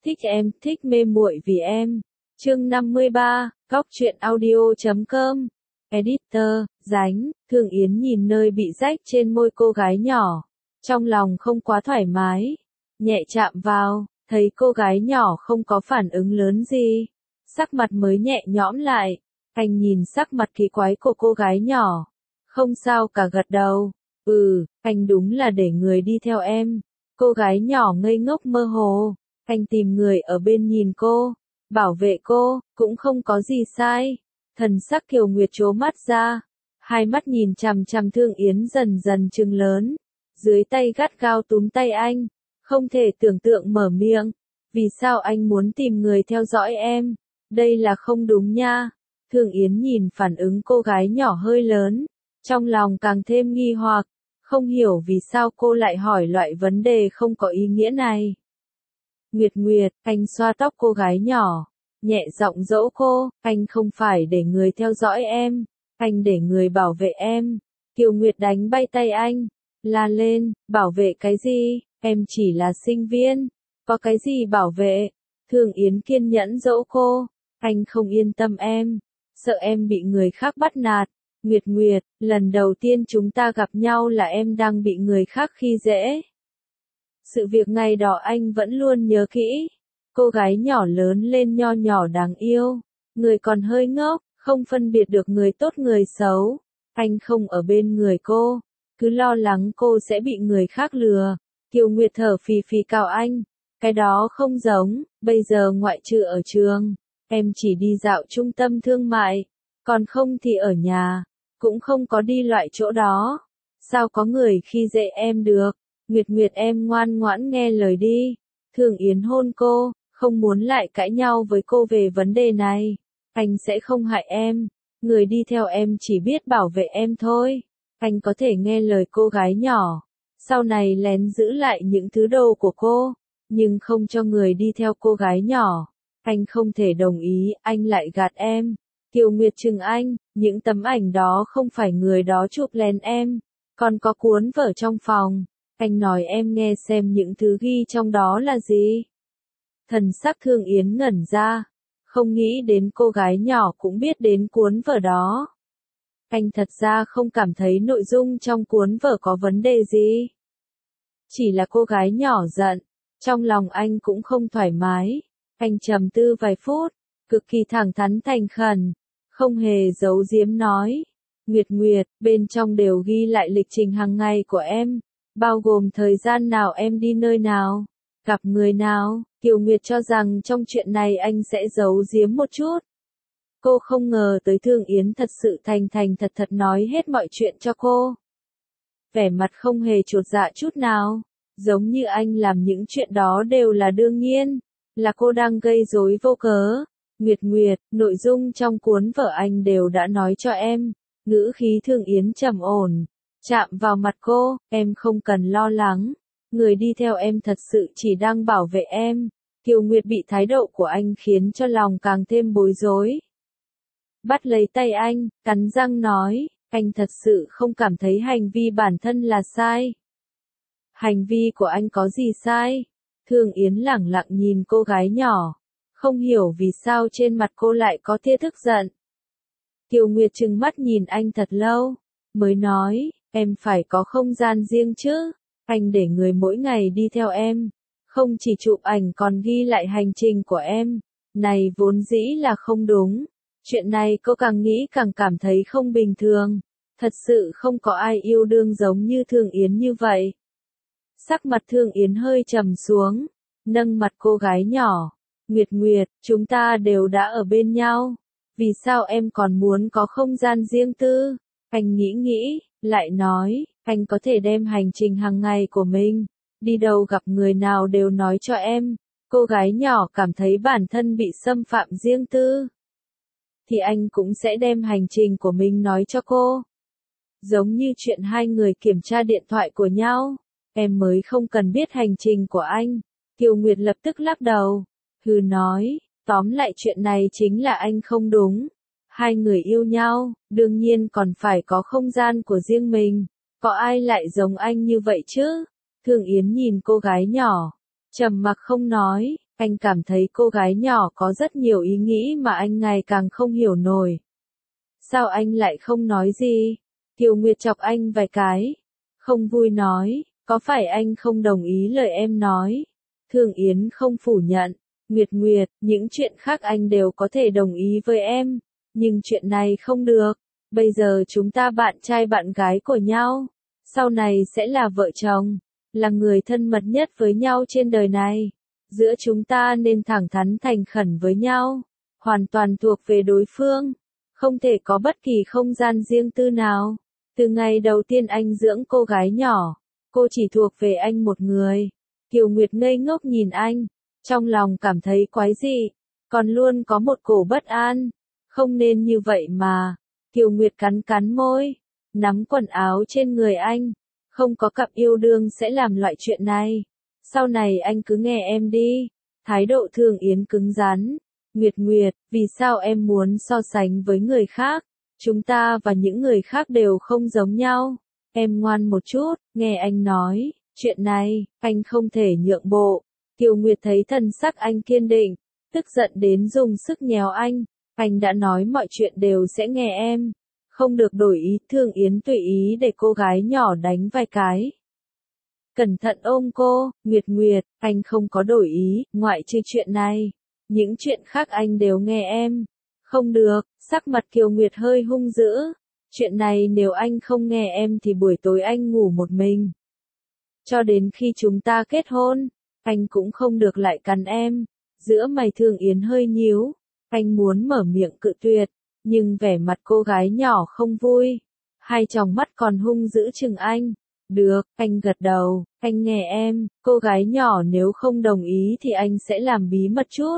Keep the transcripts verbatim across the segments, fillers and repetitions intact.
Thích em, thích mê muội vì em. Chương năm mươi ba, góc truyện audio chấm com. Editor, Dánh, Thương Yến nhìn nơi bị rách trên môi cô gái nhỏ. Trong lòng không quá thoải mái. Nhẹ chạm vào, thấy cô gái nhỏ không có phản ứng lớn gì. Sắc mặt mới nhẹ nhõm lại. Anh nhìn sắc mặt kỳ quái của cô gái nhỏ. Không sao cả, gật đầu. Ừ, anh đúng là để người đi theo em. Cô gái nhỏ ngây ngốc mơ hồ. Anh tìm người ở bên nhìn cô, bảo vệ cô, cũng không có gì sai. Thần sắc Kiều Nguyệt trố mắt ra, hai mắt nhìn chằm chằm Thương Yến dần dần trừng lớn, dưới tay gắt gao túm tay anh, không thể tưởng tượng mở miệng. Vì sao anh muốn tìm người theo dõi em? Đây là không đúng nha. Thương Yến nhìn phản ứng cô gái nhỏ hơi lớn, trong lòng càng thêm nghi hoặc, không hiểu vì sao cô lại hỏi loại vấn đề không có ý nghĩa này. Nguyệt Nguyệt, anh xoa tóc cô gái nhỏ, nhẹ giọng dỗ cô, anh không phải để người theo dõi em, anh để người bảo vệ em. Kiều Nguyệt đánh bay tay anh, la lên, bảo vệ cái gì, em chỉ là sinh viên, có cái gì bảo vệ. Thương Yến kiên nhẫn dỗ cô, anh không yên tâm em, sợ em bị người khác bắt nạt. Nguyệt Nguyệt, lần đầu tiên chúng ta gặp nhau là em đang bị người khác khi dễ. Sự việc ngày đó anh vẫn luôn nhớ kỹ. Cô gái nhỏ lớn lên nho nhỏ đáng yêu, người còn hơi ngốc, không phân biệt được người tốt người xấu. Anh không ở bên người cô, cứ lo lắng cô sẽ bị người khác lừa. Kiều Nguyệt thở phì phì cào anh, cái đó không giống, bây giờ ngoại trừ ở trường, em chỉ đi dạo trung tâm thương mại, còn không thì ở nhà, cũng không có đi loại chỗ đó. Sao có người khi dễ em được? Nguyệt Nguyệt em ngoan ngoãn nghe lời đi. Thương Yến hôn cô, không muốn lại cãi nhau với cô về vấn đề này. Anh sẽ không hại em. Người đi theo em chỉ biết bảo vệ em thôi. Anh có thể nghe lời cô gái nhỏ. Sau này lén giữ lại những thứ đồ của cô. Nhưng không cho người đi theo cô gái nhỏ. Anh không thể đồng ý, anh lại gạt em. Kiều Nguyệt trừng anh, những tấm ảnh đó không phải người đó chụp lén em. Còn có cuốn vở trong phòng. Anh nói em nghe xem những thứ ghi trong đó là gì. Thần sắc Thương Yến ngẩn ra, không nghĩ đến cô gái nhỏ cũng biết đến cuốn vở đó. Anh thật ra không cảm thấy nội dung trong cuốn vở có vấn đề gì. Chỉ là cô gái nhỏ giận, trong lòng anh cũng không thoải mái. Anh trầm tư vài phút, cực kỳ thẳng thắn thành khẩn, không hề giấu giếm nói. Nguyệt Nguyệt, bên trong đều ghi lại lịch trình hàng ngày của em. Bao gồm thời gian nào em đi nơi nào, gặp người nào. Kiều Nguyệt cho rằng trong chuyện này anh sẽ giấu giếm một chút. Cô không ngờ tới Thương Yến thật sự thành thành thật thật nói hết mọi chuyện cho cô. Vẻ mặt không hề chột dạ chút nào, giống như anh làm những chuyện đó đều là đương nhiên, là cô đang gây rối vô cớ. Nguyệt Nguyệt, nội dung trong cuốn vở anh đều đã nói cho em. Ngữ khí Thương Yến trầm ổn, chạm vào mặt cô, em không cần lo lắng. Người đi theo em thật sự chỉ đang bảo vệ em. Kiều Nguyệt bị thái độ của anh khiến cho lòng càng thêm bối rối. Bắt lấy tay anh, cắn răng nói, anh thật sự không cảm thấy hành vi bản thân là sai. Hành vi của anh có gì sai? Thương Yến lẳng lặng nhìn cô gái nhỏ, không hiểu vì sao trên mặt cô lại có tia tức giận. Kiều Nguyệt trừng mắt nhìn anh thật lâu, mới nói, em phải có không gian riêng chứ. Anh để người mỗi ngày đi theo em, không chỉ chụp ảnh còn ghi lại hành trình của em. Này vốn dĩ là không đúng. Chuyện này cô càng nghĩ càng cảm thấy không bình thường. Thật sự không có ai yêu đương giống như Thương Yến như vậy. Sắc mặt Thương Yến hơi trầm xuống, nâng mặt cô gái nhỏ. Nguyệt Nguyệt, chúng ta đều đã ở bên nhau. Vì sao em còn muốn có không gian riêng tư? Anh nghĩ nghĩ, lại nói, anh có thể đem hành trình hàng ngày của mình, đi đâu gặp người nào đều nói cho em. Cô gái nhỏ cảm thấy bản thân bị xâm phạm riêng tư, thì anh cũng sẽ đem hành trình của mình nói cho cô. Giống như chuyện hai người kiểm tra điện thoại của nhau, em mới không cần biết hành trình của anh. Kiều Nguyệt lập tức lắc đầu, hừ nói, tóm lại chuyện này chính là anh không đúng. Hai người yêu nhau, đương nhiên còn phải có không gian của riêng mình. Có ai lại giống anh như vậy chứ? Thương Yến nhìn cô gái nhỏ, trầm mặc không nói, Anh cảm thấy cô gái nhỏ có rất nhiều ý nghĩ mà anh ngày càng không hiểu nổi. Sao anh lại không nói gì? Kiều Nguyệt chọc anh vài cái. Không vui nói, có phải anh không đồng ý lời em nói? Thương Yến không phủ nhận. Nguyệt Nguyệt, những chuyện khác anh đều có thể đồng ý với em. Nhưng chuyện này không được. Bây giờ chúng ta bạn trai bạn gái của nhau. Sau này sẽ là vợ chồng. Là người thân mật nhất với nhau trên đời này. Giữa chúng ta nên thẳng thắn thành khẩn với nhau. Hoàn toàn thuộc về đối phương. Không thể có bất kỳ không gian riêng tư nào. Từ ngày đầu tiên anh dưỡng cô gái nhỏ, cô chỉ thuộc về anh một người. Kiều Nguyệt ngây ngốc nhìn anh, trong lòng cảm thấy quái dị, còn luôn có một cổ bất an. Không nên như vậy mà. Kiều Nguyệt cắn cắn môi, nắm quần áo trên người anh. Không có cặp yêu đương sẽ làm loại chuyện này. Sau này anh cứ nghe em đi. Thái độ Thương Yến cứng rắn. Nguyệt Nguyệt, vì sao em muốn so sánh với người khác? Chúng ta và những người khác đều không giống nhau. Em ngoan một chút, nghe anh nói. Chuyện này, anh không thể nhượng bộ. Kiều Nguyệt thấy thần sắc anh kiên định, tức giận đến dùng sức nhéo anh. Anh đã nói mọi chuyện đều sẽ nghe em. Không được đổi ý. Thương Yến tùy ý để cô gái nhỏ đánh vài cái. Cẩn thận ôm cô. Nguyệt Nguyệt, anh không có đổi ý, ngoại trừ chuyện này. Những chuyện khác anh đều nghe em. Không được, sắc mặt Kiều Nguyệt hơi hung dữ. Chuyện này nếu anh không nghe em thì buổi tối anh ngủ một mình. Cho đến khi chúng ta kết hôn, anh cũng không được lại cắn em. Giữa mày Thương Yến hơi nhíu. Anh muốn mở miệng cự tuyệt, nhưng vẻ mặt cô gái nhỏ không vui. Hai tròng mắt còn hung dữ chừng anh. Được, anh gật đầu, anh nghe em. Cô gái nhỏ nếu không đồng ý thì anh sẽ làm bí mật chút.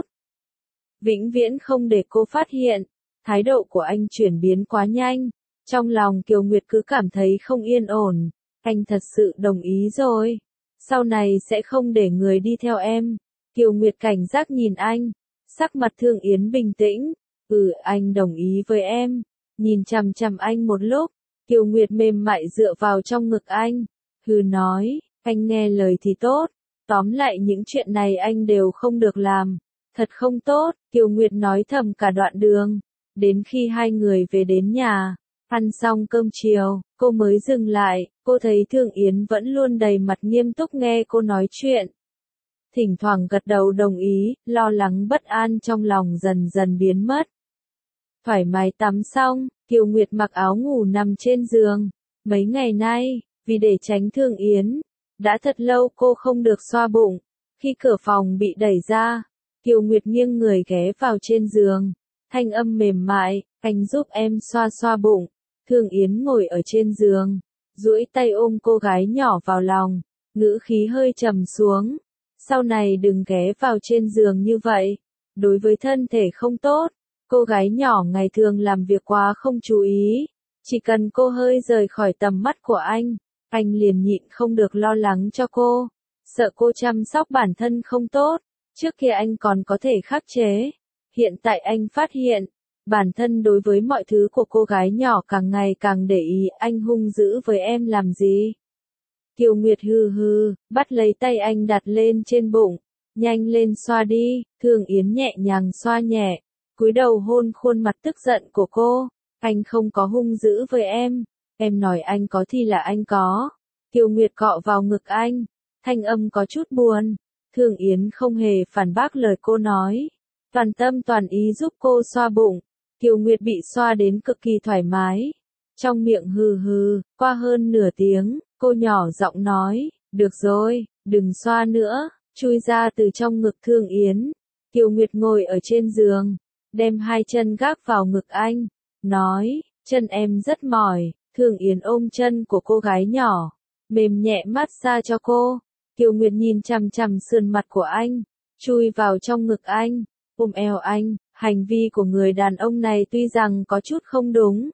Vĩnh viễn không để cô phát hiện. Thái độ của anh chuyển biến quá nhanh. Trong lòng Kiều Nguyệt cứ cảm thấy không yên ổn. Anh thật sự đồng ý rồi. Sau này sẽ không để người đi theo em. Kiều Nguyệt cảnh giác nhìn anh. Sắc mặt Thương Yến bình tĩnh. Ừ, anh đồng ý với em. Nhìn chằm chằm anh một lúc. Kiều Nguyệt mềm mại dựa vào trong ngực anh. Hừ nói, anh nghe lời thì tốt. Tóm lại những chuyện này anh đều không được làm. Thật không tốt, Kiều Nguyệt nói thầm cả đoạn đường. Đến khi hai người về đến nhà, ăn xong cơm chiều, cô mới dừng lại. Cô thấy Thương Yến vẫn luôn đầy mặt nghiêm túc nghe cô nói chuyện. Thỉnh thoảng gật đầu đồng ý, lo lắng bất an trong lòng dần dần biến mất. Thoải mái tắm xong, Kiều Nguyệt mặc áo ngủ nằm trên giường. Mấy ngày nay, vì để tránh Thương Yến, đã thật lâu cô không được xoa bụng. Khi cửa phòng bị đẩy ra, Kiều Nguyệt nghiêng người ghé vào trên giường. Thanh âm mềm mại, anh giúp em xoa xoa bụng. Thương Yến ngồi ở trên giường, duỗi tay ôm cô gái nhỏ vào lòng, ngữ khí hơi trầm xuống. Sau này đừng ghé vào trên giường như vậy, đối với thân thể không tốt. Cô gái nhỏ ngày thường làm việc quá không chú ý, chỉ cần cô hơi rời khỏi tầm mắt của anh, anh liền nhịn không được lo lắng cho cô, sợ cô chăm sóc bản thân không tốt. Trước kia anh còn có thể khắc chế, hiện tại anh phát hiện, bản thân đối với mọi thứ của cô gái nhỏ càng ngày càng để ý. Anh hung dữ với em làm gì? Kiều Nguyệt hừ hừ, bắt lấy tay anh đặt lên trên bụng. Nhanh lên xoa đi. Thương Yến nhẹ nhàng xoa nhẹ, cúi đầu hôn khuôn mặt tức giận của cô. Anh không có hung dữ với em. Em nói anh có thì là anh có. Kiều Nguyệt cọ vào ngực anh, thanh âm có chút buồn. Thương Yến không hề phản bác lời cô nói, toàn tâm toàn ý giúp cô xoa bụng. Kiều Nguyệt bị xoa đến cực kỳ thoải mái. Trong miệng hừ hừ, qua hơn nửa tiếng, cô nhỏ giọng nói, được rồi, đừng xoa nữa, chui ra từ trong ngực Thương Yến. Kiều Nguyệt ngồi ở trên giường, đem hai chân gác vào ngực anh, nói, chân em rất mỏi. Thương Yến ôm chân của cô gái nhỏ, mềm nhẹ massage cho cô. Kiều Nguyệt nhìn chằm chằm sườn mặt của anh, chui vào trong ngực anh, ôm eo anh. Hành vi của người đàn ông này tuy rằng có chút không đúng,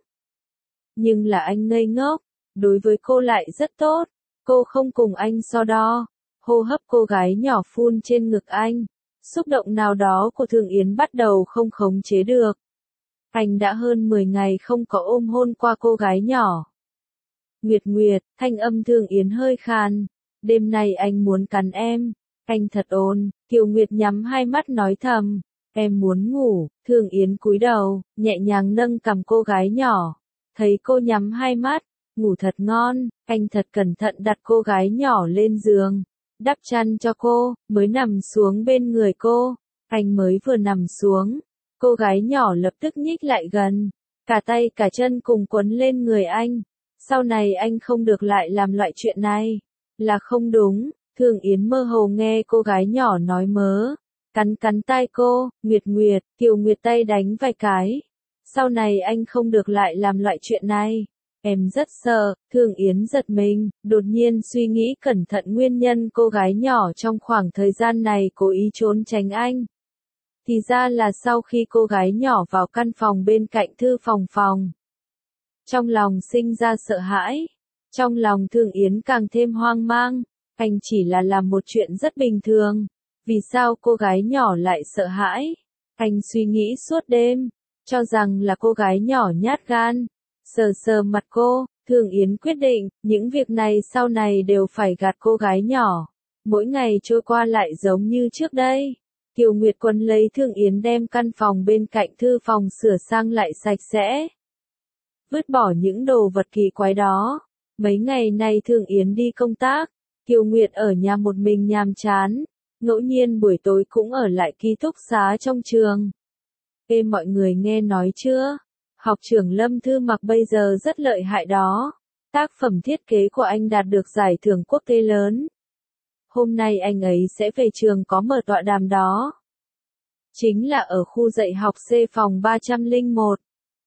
nhưng là anh ngây ngốc, đối với cô lại rất tốt. Cô không cùng anh so đo. Hô hấp cô gái nhỏ phun trên ngực anh, xúc động nào đó của Thương Yến bắt đầu không khống chế được. Anh đã hơn mười ngày không có ôm hôn qua cô gái nhỏ. Nguyệt Nguyệt, thanh âm Thương Yến hơi khàn. Đêm nay anh muốn cắn em. Anh thật ôn, Kiều Nguyệt nhắm hai mắt nói thầm, em muốn ngủ, Thường Yến cúi đầu, nhẹ nhàng nâng cằm cô gái nhỏ, thấy cô nhắm hai mắt, ngủ thật ngon, anh thật cẩn thận đặt cô gái nhỏ lên giường, đắp chăn cho cô, mới nằm xuống bên người cô, anh mới vừa nằm xuống, cô gái nhỏ lập tức nhích lại gần, cả tay cả chân cùng quấn lên người anh, sau này anh không được lại làm loại chuyện này, là không đúng. Thường Yến mơ hồ nghe cô gái nhỏ nói mớ, cắn cắn tai cô, Nguyệt Nguyệt, Kiều Nguyệt tay đánh vài cái. Sau này anh không được lại làm loại chuyện này. Em rất sợ, Thường Yến giật mình, đột nhiên suy nghĩ cẩn thận nguyên nhân cô gái nhỏ trong khoảng thời gian này cố ý trốn tránh anh. Thì ra là sau khi cô gái nhỏ vào căn phòng bên cạnh thư phòng phòng. Trong lòng sinh ra sợ hãi, trong lòng Thường Yến càng thêm hoang mang. Anh chỉ là làm một chuyện rất bình thường. Vì sao cô gái nhỏ lại sợ hãi? Anh suy nghĩ suốt đêm, cho rằng là cô gái nhỏ nhát gan. Sờ sờ mặt cô, Thường Yến quyết định, những việc này sau này đều phải gạt cô gái nhỏ. Mỗi ngày trôi qua lại giống như trước đây. Kiều Nguyệt Quân lấy Thường Yến đem căn phòng bên cạnh thư phòng sửa sang lại sạch sẽ. Vứt bỏ những đồ vật kỳ quái đó. Mấy ngày nay Thường Yến đi công tác. Kiều Nguyệt ở nhà một mình nhàm chán, ngẫu nhiên buổi tối cũng ở lại ký túc xá trong trường. Ê mọi người nghe nói chưa? Học trưởng Lâm Thư Mặc bây giờ rất lợi hại đó. Tác phẩm thiết kế của anh đạt được giải thưởng quốc tế lớn. Hôm nay anh ấy sẽ về trường có mở tọa đàm đó. Chính là ở khu dạy học C phòng ba trăm lẻ một.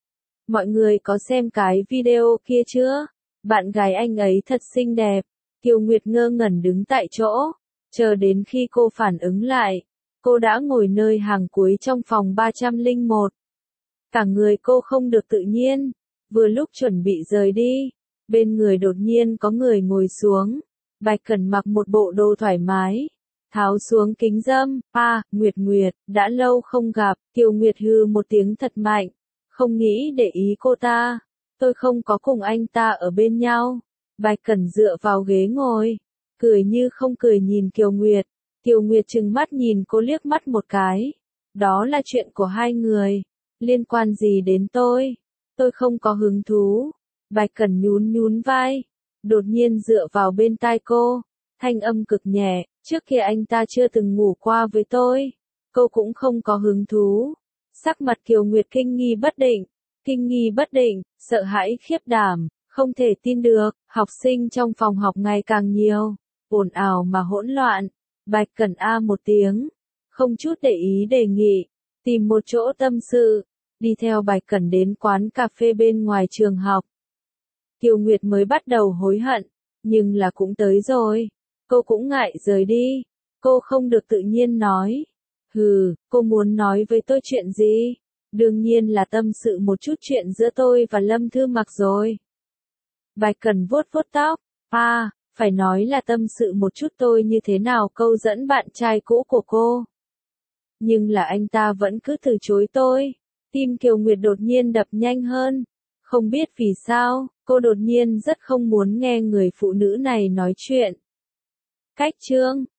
Mọi người có xem cái video kia chưa? Bạn gái anh ấy thật xinh đẹp. Kiều Nguyệt ngơ ngẩn đứng tại chỗ, chờ đến khi cô phản ứng lại, cô đã ngồi nơi hàng cuối trong phòng ba trăm lẻ một. Cả người cô không được tự nhiên, vừa lúc chuẩn bị rời đi, bên người đột nhiên có người ngồi xuống, Bạch Cẩn mặc một bộ đồ thoải mái, tháo xuống kính râm, a, à, Nguyệt Nguyệt, đã lâu không gặp, Kiều Nguyệt hừ một tiếng thật mạnh, không nghĩ để ý cô ta, tôi không có cùng anh ta ở bên nhau. Bạch Cẩn dựa vào ghế ngồi, cười như không cười nhìn Kiều Nguyệt. Kiều Nguyệt trừng mắt nhìn cô liếc mắt một cái. Đó là chuyện của hai người, liên quan gì đến tôi? Tôi không có hứng thú. Bạch Cẩn nhún nhún vai, đột nhiên dựa vào bên tai cô, thanh âm cực nhẹ, trước kia anh ta chưa từng ngủ qua với tôi. Cô cũng không có hứng thú. Sắc mặt Kiều Nguyệt kinh nghi bất định, kinh nghi bất định, sợ hãi khiếp đảm. Không thể tin được, học sinh trong phòng học ngày càng nhiều, ồn ào mà hỗn loạn. Bạch Cẩn a một tiếng, không chút để ý đề nghị, tìm một chỗ tâm sự, đi theo Bạch Cẩn đến quán cà phê bên ngoài trường học. Kiều Nguyệt mới bắt đầu hối hận, nhưng là cũng tới rồi, cô cũng ngại rời đi, cô không được tự nhiên nói. Hừ, cô muốn nói với tôi chuyện gì? Đương nhiên là tâm sự một chút chuyện giữa tôi và Lâm Thư Mặc rồi. Bạch Cẩn vuốt vuốt tóc, à, phải nói là tâm sự một chút tôi như thế nào câu dẫn bạn trai cũ của cô. Nhưng là anh ta vẫn cứ từ chối tôi. Tim Kiều Nguyệt đột nhiên đập nhanh hơn. Không biết vì sao, cô đột nhiên rất không muốn nghe người phụ nữ này nói chuyện. Cách chương